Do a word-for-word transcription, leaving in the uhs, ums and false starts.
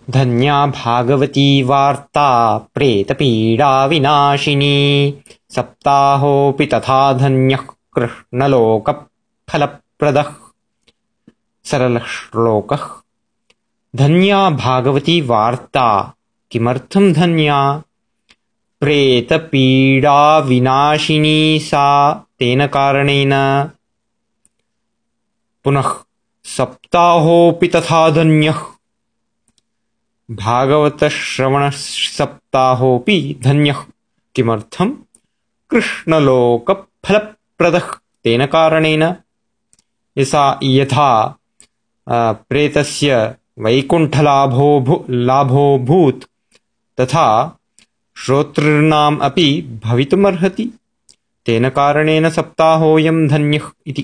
धन्या भागवती वार्ता प्रेतपीडाविनाशिनी सप्ताहोऽपि तथा धन्यः कृष्णलोकफलप्रदः। सरलः श्लोकः। धन्या भागवती वार्ता। किमर्थं धन्या? प्रेतपीडाविनाशिनी सा तेन कारणेन। पुनः सप्ताहोऽपि तथा धन्यः। भागवतश्रवणसप्ताहोऽपि धन्यः। किमर्थं? कृष्णलोकफलप्रदः तेन कारणेन। यसा यथा प्रेतस्य वैकुण्ठलाभो लाभोऽभूत् तथा श्रोतॄणाम् अपि भवितुमर्हति। तेन कारणेन सप्ताहोऽयं धन्यः इति।